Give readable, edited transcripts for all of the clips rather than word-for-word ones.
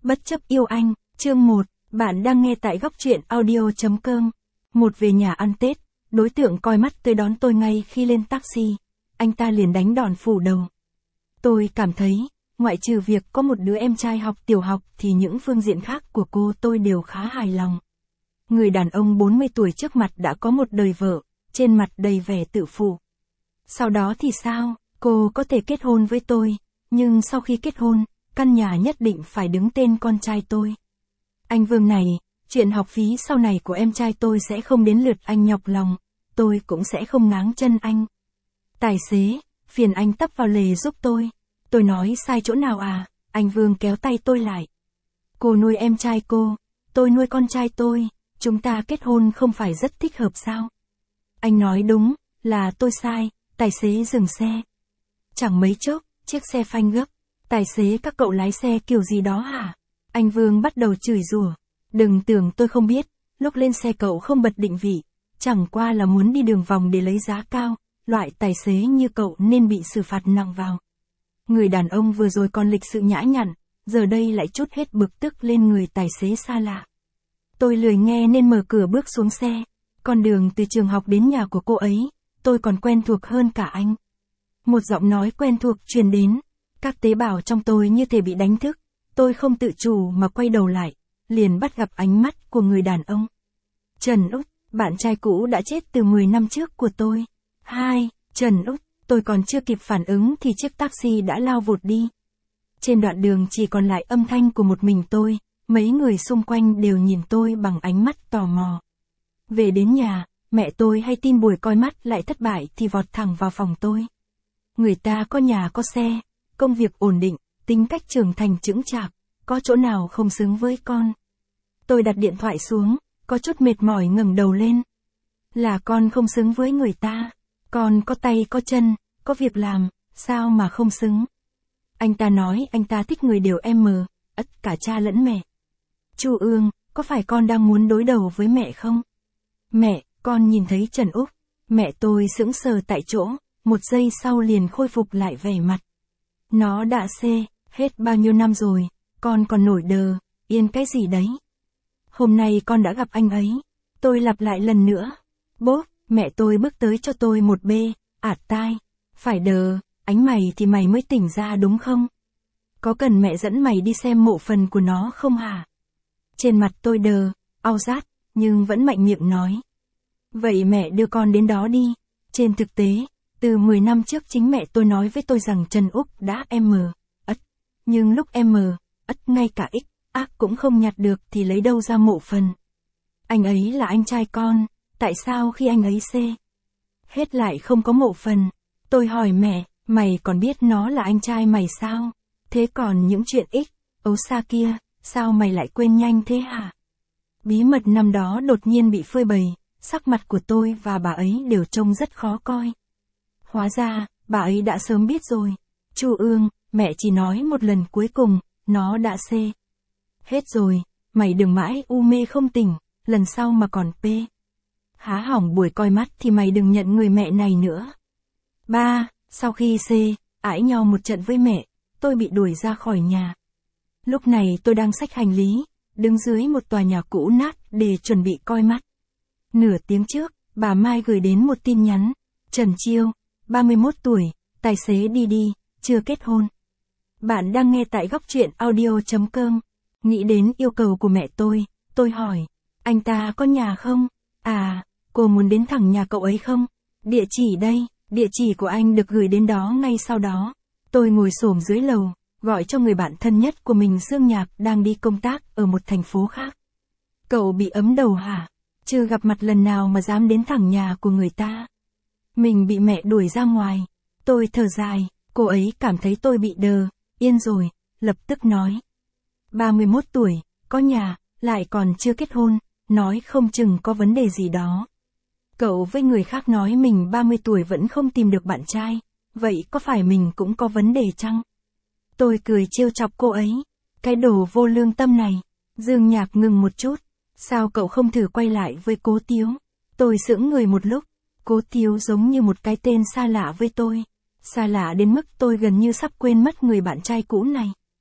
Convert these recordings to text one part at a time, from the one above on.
Bất chấp yêu anh, chương 1, bạn đang nghe tại góc truyện audio.com. Một về nhà ăn Tết, đối tượng coi mắt tới đón tôi ngay khi lên taxi, anh ta liền đánh đòn phủ đầu. Tôi cảm thấy, ngoại trừ việc có một đứa em trai học tiểu học thì những phương diện khác của cô tôi đều khá hài lòng. Người đàn ông 40 tuổi trước mặt đã có một đời vợ, trên mặt đầy vẻ tự phụ. Sau đó thì sao, cô có thể kết hôn với tôi, nhưng sau khi kết hôn, căn nhà nhất định phải đứng tên con trai tôi. Anh Vương này, chuyện học phí sau này của em trai tôi sẽ không đến lượt anh nhọc lòng, tôi cũng sẽ không ngáng chân anh. Tài xế, phiền anh tấp vào lề giúp tôi. Tôi nói sai chỗ nào à, anh Vương kéo tay tôi lại. Cô nuôi em trai cô, tôi nuôi con trai tôi, chúng ta kết hôn không phải rất thích hợp sao? Anh nói đúng, là tôi sai, tài xế dừng xe. Chẳng mấy chốc, chiếc xe phanh gấp. Tài xế các cậu lái xe kiểu gì đó hả? Anh Vương bắt đầu chửi rủa. Đừng tưởng tôi không biết, lúc lên xe cậu không bật định vị, chẳng qua là muốn đi đường vòng để lấy giá cao, loại tài xế như cậu nên bị xử phạt nặng vào. Người đàn ông vừa rồi còn lịch sự nhã nhặn, giờ đây lại trút hết bực tức lên người tài xế xa lạ. Tôi lười nghe nên mở cửa bước xuống xe, con đường từ trường học đến nhà của cô ấy, tôi còn quen thuộc hơn cả anh. Một giọng nói quen thuộc truyền đến. Các tế bào trong tôi như thể bị đánh thức, tôi không tự chủ mà quay đầu lại, liền bắt gặp ánh mắt của người đàn ông. Trần Úc, bạn trai cũ đã chết từ 10 năm trước của tôi. Trần Úc, tôi còn chưa kịp phản ứng thì chiếc taxi đã lao vụt đi. Trên đoạn đường chỉ còn lại âm thanh của một mình tôi, mấy người xung quanh đều nhìn tôi bằng ánh mắt tò mò. Về đến nhà, mẹ tôi hay tin buổi coi mắt lại thất bại thì vọt thẳng vào phòng tôi. Người ta có nhà có xe, công việc ổn định, tính cách trưởng thành chững chạc, có chỗ nào không xứng với con. Tôi đặt điện thoại xuống, có chút mệt mỏi ngẩng đầu lên. Là con không xứng với người ta, con có tay có chân, có việc làm, sao mà không xứng. Anh ta nói anh ta thích người đều ất cả cha lẫn mẹ. Chu Ương, có phải con đang muốn đối đầu với mẹ không? Mẹ, con nhìn thấy Trần Úc. Mẹ tôi sững sờ tại chỗ, một giây sau liền khôi phục lại vẻ mặt. Nó đã hết bao nhiêu năm rồi, con còn nổi đờ, yên cái gì đấy. Hôm nay con đã gặp anh ấy. Tôi lặp lại lần nữa. Bốp, mẹ tôi bước tới cho tôi một bê, ạt tai. Phải đờ, ánh mày thì mày mới tỉnh ra đúng không? Có cần mẹ dẫn mày đi xem mộ phần của nó không hả? Trên mặt tôi đờ, au rát, nhưng vẫn mạnh miệng nói. Vậy mẹ đưa con đến đó đi. Trên thực tế, từ 10 năm trước chính mẹ tôi nói với tôi rằng Trần Úc đã ất. Nhưng lúc ất ngay cả ác cũng không nhặt được thì lấy đâu ra mộ phần. Anh ấy là anh trai con, tại sao khi anh ấy hết lại không có mộ phần? Tôi hỏi mẹ, mày còn biết nó là anh trai mày sao? Thế còn những chuyện ấu xa kia, sao mày lại quên nhanh thế hả? Bí mật năm đó đột nhiên bị phơi bày, sắc mặt của tôi và bà ấy đều trông rất khó coi. Hóa ra, bà ấy đã sớm biết rồi. Chu Ương, mẹ chỉ nói một lần cuối cùng, nó đã hết rồi, mày đừng mãi u mê không tỉnh, lần sau mà còn há hỏng buổi coi mắt thì mày đừng nhận người mẹ này nữa. Sau khi ãi nhau một trận với mẹ, tôi bị đuổi ra khỏi nhà. Lúc này tôi đang xách hành lý, đứng dưới một tòa nhà cũ nát để chuẩn bị coi mắt. Nửa tiếng trước, bà Mai gửi đến một tin nhắn. Trần Chiêu, 31 tuổi, tài xế đi, chưa kết hôn. Bạn đang nghe tại góc truyện audio.com. Nghĩ đến yêu cầu của mẹ tôi hỏi, anh ta có nhà không? À, cô muốn đến thẳng nhà cậu ấy không? Địa chỉ đây, địa chỉ của anh được gửi đến đó ngay sau đó. Tôi ngồi xổm dưới lầu, gọi cho người bạn thân nhất của mình Dương Nhạc đang đi công tác ở một thành phố khác. Cậu bị ấm đầu hả? Chưa gặp mặt lần nào mà dám đến thẳng nhà của người ta. Mình bị mẹ đuổi ra ngoài. Tôi thở dài, cô ấy cảm thấy tôi bị đờ, yên rồi, lập tức nói. 31 tuổi, có nhà, lại còn chưa kết hôn, nói không chừng có vấn đề gì đó. Cậu với người khác nói mình 30 tuổi vẫn không tìm được bạn trai, vậy có phải mình cũng có vấn đề chăng? Tôi cười trêu chọc cô ấy. Cái đồ vô lương tâm này. Dương Nhạc ngừng một chút. Sao cậu không thử quay lại với Cố Tiếu? Tôi sững người một lúc. Cố Tiếu giống như một cái tên xa lạ với tôi. Xa lạ đến mức tôi gần như sắp quên mất người bạn trai cũ này.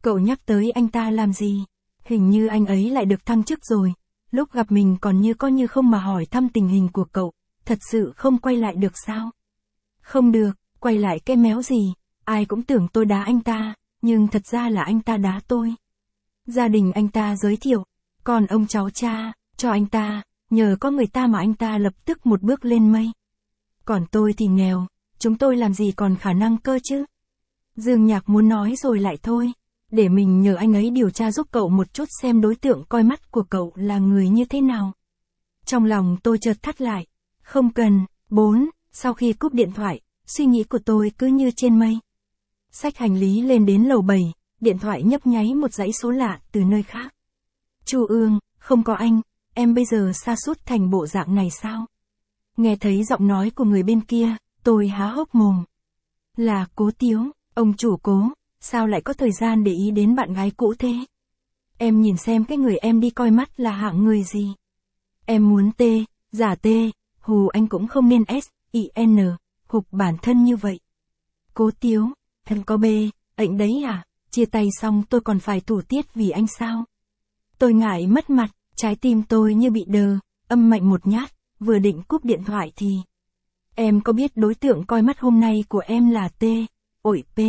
Cậu nhắc tới anh ta làm gì? Hình như anh ấy lại được thăng chức rồi. Lúc gặp mình còn như có như không mà hỏi thăm tình hình của cậu. Thật sự không quay lại được sao? Không được, quay lại cái méo gì? Ai cũng tưởng tôi đá anh ta, nhưng thật ra là anh ta đá tôi. Gia đình anh ta giới thiệu, còn ông cháu cha, cho anh ta, nhờ có người ta mà anh ta lập tức một bước lên mây. Còn tôi thì nghèo, chúng tôi làm gì còn khả năng cơ chứ? Dương Nhạc muốn nói rồi lại thôi, để mình nhờ anh ấy điều tra giúp cậu một chút xem đối tượng coi mắt của cậu là người như thế nào. Trong lòng tôi chợt thắt lại, không cần. 4. Sau khi cúp điện thoại, suy nghĩ của tôi cứ như trên mây. Xách hành lý lên đến lầu 7, điện thoại nhấp nháy một dãy số lạ từ nơi khác. Chu Ương, không có anh, em bây giờ sa sút thành bộ dạng này sao? Nghe thấy giọng nói của người bên kia, tôi há hốc mồm. Là Cố Tiếu, ông chủ Cố, sao lại có thời gian để ý đến bạn gái cũ thế? Em nhìn xem cái người em đi coi mắt là hạng người gì? Em muốn T, giả T, hù anh cũng không nên S, I, N, hục bản thân như vậy. Cố Tiếu, em có B, ảnh đấy à? Chia tay xong tôi còn phải thủ tiết vì anh sao? Tôi ngại mất mặt, trái tim tôi như bị đờ, âm mạnh một nhát, vừa định cúp điện thoại thì... Em có biết đối tượng coi mắt hôm nay của em là T, ổi P,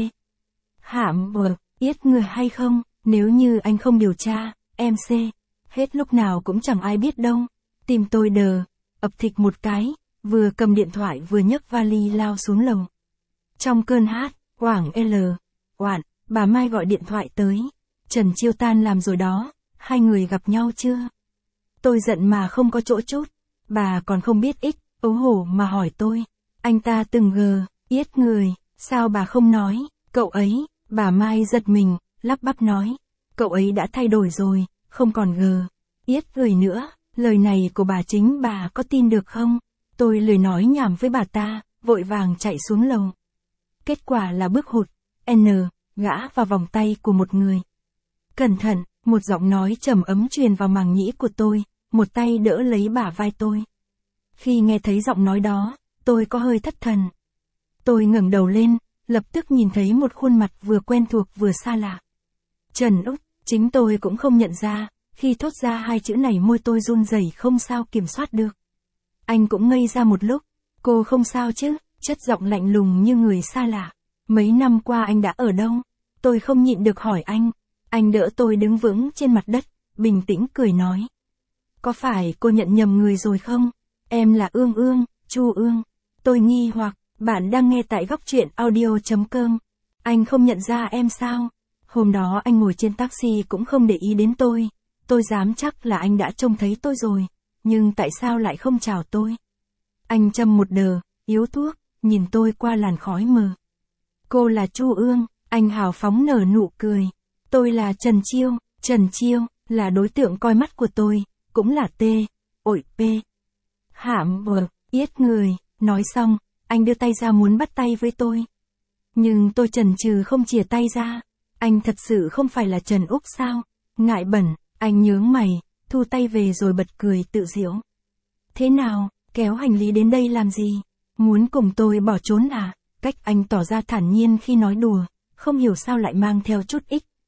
hãm bờ, yết người hay không? Nếu như anh không điều tra, em C, hết lúc nào cũng chẳng ai biết đâu. Tim tôi đờ, ập thịch một cái, vừa cầm điện thoại vừa nhấc vali lao xuống lầu. Trong cơn hát, Hoảng L, Oản, bà Mai gọi điện thoại tới. Trần Chiêu tan làm rồi đó, hai người gặp nhau chưa? Tôi giận mà không có chỗ chút, bà còn không biết ích, ấu hổ mà hỏi tôi. Anh ta từng yết người, sao bà không nói, cậu ấy, bà Mai giật mình, lắp bắp nói. Cậu ấy đã thay đổi rồi, không còn yết người nữa, lời này của bà chính bà có tin được không? Tôi lười nói nhảm với bà ta, vội vàng chạy xuống lầu. Kết quả là bước hụt, N, gã vào vòng tay của một người. Cẩn thận, một giọng nói trầm ấm truyền vào màng nhĩ của tôi, một tay đỡ lấy bả vai tôi. Khi nghe thấy giọng nói đó, tôi có hơi thất thần. Tôi ngẩng đầu lên, lập tức nhìn thấy một khuôn mặt vừa quen thuộc vừa xa lạ. Trần Úc, chính tôi cũng không nhận ra, khi thốt ra hai chữ này môi tôi run rẩy không sao kiểm soát được. Anh cũng ngây ra một lúc, cô không sao chứ, chất giọng lạnh lùng như người xa lạ. Mấy năm qua anh đã ở đâu? Tôi không nhịn được hỏi anh đỡ tôi đứng vững trên mặt đất, bình tĩnh cười nói. Có phải cô nhận nhầm người rồi không? Em là Ương Ương, Chu Ương. Tôi nghi hoặc, bạn đang nghe tại góc truyện audio.com. Anh không nhận ra em sao? Hôm đó anh ngồi trên taxi cũng không để ý đến tôi dám chắc là anh đã trông thấy tôi rồi, nhưng tại sao lại không chào tôi? Anh châm một điếu thuốc, nhìn tôi qua làn khói mờ. Cô là Chu Ương, anh hào phóng nở nụ cười. Tôi là Trần Chiêu, là đối tượng coi mắt của tôi, cũng là T, ổi P, hãm bờ, yết người. Nói xong, anh đưa tay ra muốn bắt tay với tôi. Nhưng tôi chần chừ không chìa tay ra. Anh thật sự không phải là Trần Úc sao? Ngại bẩn, anh nhướng mày, thu tay về rồi bật cười tự giễu. Thế nào, kéo hành lý đến đây làm gì? Muốn cùng tôi bỏ trốn à? Cách anh tỏ ra thản nhiên khi nói đùa, không hiểu sao lại mang theo chút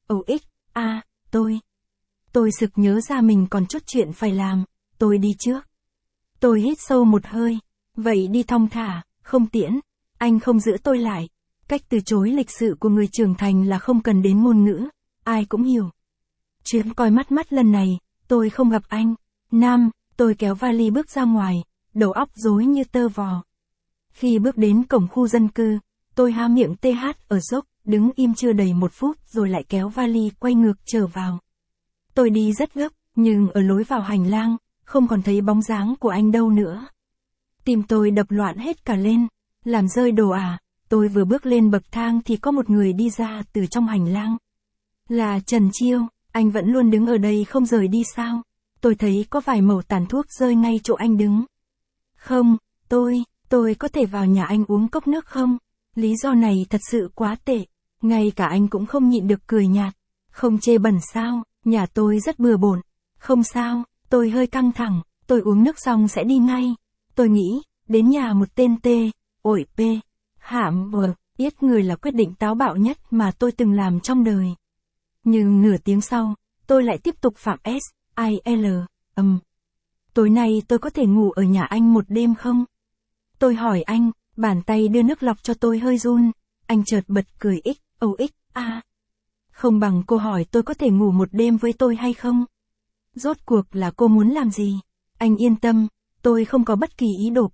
tôi sực nhớ ra mình còn chút chuyện phải làm, tôi đi trước. Tôi hít sâu một hơi, vậy đi thong thả, không tiễn, anh không giữ tôi lại. Cách từ chối lịch sự của người trưởng thành là không cần đến ngôn ngữ, ai cũng hiểu. Chuyến coi mắt lần này, tôi không gặp anh. Tôi kéo vali bước ra ngoài, đầu óc rối như tơ vò. Khi bước đến cổng khu dân cư, tôi há miệng TH ở dốc, đứng im chưa đầy 1 phút rồi lại kéo vali quay ngược trở vào. Tôi đi rất gấp, nhưng ở lối vào hành lang, không còn thấy bóng dáng của anh đâu nữa. Tim tôi đập loạn hết cả lên, làm rơi đồ à? Tôi vừa bước lên bậc thang thì có một người đi ra từ trong hành lang. Là Trần Chiêu, anh vẫn luôn đứng ở đây không rời đi sao? Tôi thấy có vài mẩu tàn thuốc rơi ngay chỗ anh đứng. Không, tôi có thể vào nhà anh uống cốc nước không? Lý do này thật sự quá tệ, ngay cả anh cũng không nhịn được cười nhạt. Không chê bẩn sao, nhà tôi rất bừa bộn. Không sao, tôi hơi căng thẳng, tôi uống nước xong sẽ đi ngay. Tôi nghĩ, đến nhà một tên T, ổi P, hãm bờ, yết người là quyết định táo bạo nhất mà tôi từng làm trong đời. Nhưng nửa tiếng sau, tôi lại tiếp tục phạm S.I.L. Tối nay tôi có thể ngủ ở nhà anh một đêm không? Tôi hỏi anh, bàn tay đưa nước lọc cho tôi hơi run. Anh chợt bật cười Không bằng cô hỏi tôi có thể ngủ một đêm với tôi hay không? Rốt cuộc là cô muốn làm gì? Anh yên tâm, tôi không có bất kỳ ý đồ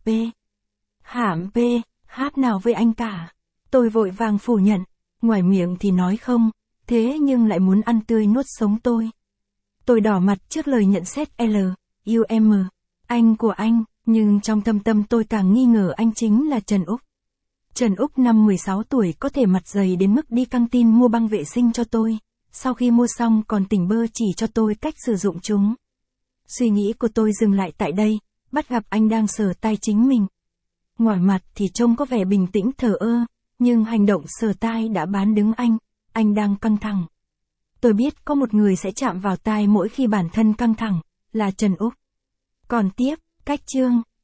hát nào với anh cả. Tôi vội vàng phủ nhận, ngoài miệng thì nói không, thế nhưng lại muốn ăn tươi nuốt sống tôi. Tôi đỏ mặt trước lời nhận xét anh của anh, nhưng trong thâm tâm tôi càng nghi ngờ anh chính là Trần Úc. Trần Úc năm 16 tuổi có thể mặt dày đến mức đi căng tin mua băng vệ sinh cho tôi, sau khi mua xong còn tỉnh bơ chỉ cho tôi cách sử dụng chúng. Suy nghĩ của tôi dừng lại tại đây, bắt gặp anh đang sờ tai chính mình. Ngoài mặt thì trông có vẻ bình tĩnh thờ ơ, nhưng hành động sờ tai đã bán đứng anh đang căng thẳng. Tôi biết có một người sẽ chạm vào tai mỗi khi bản thân căng thẳng, là Trần Úc. Còn tiếp, cách chương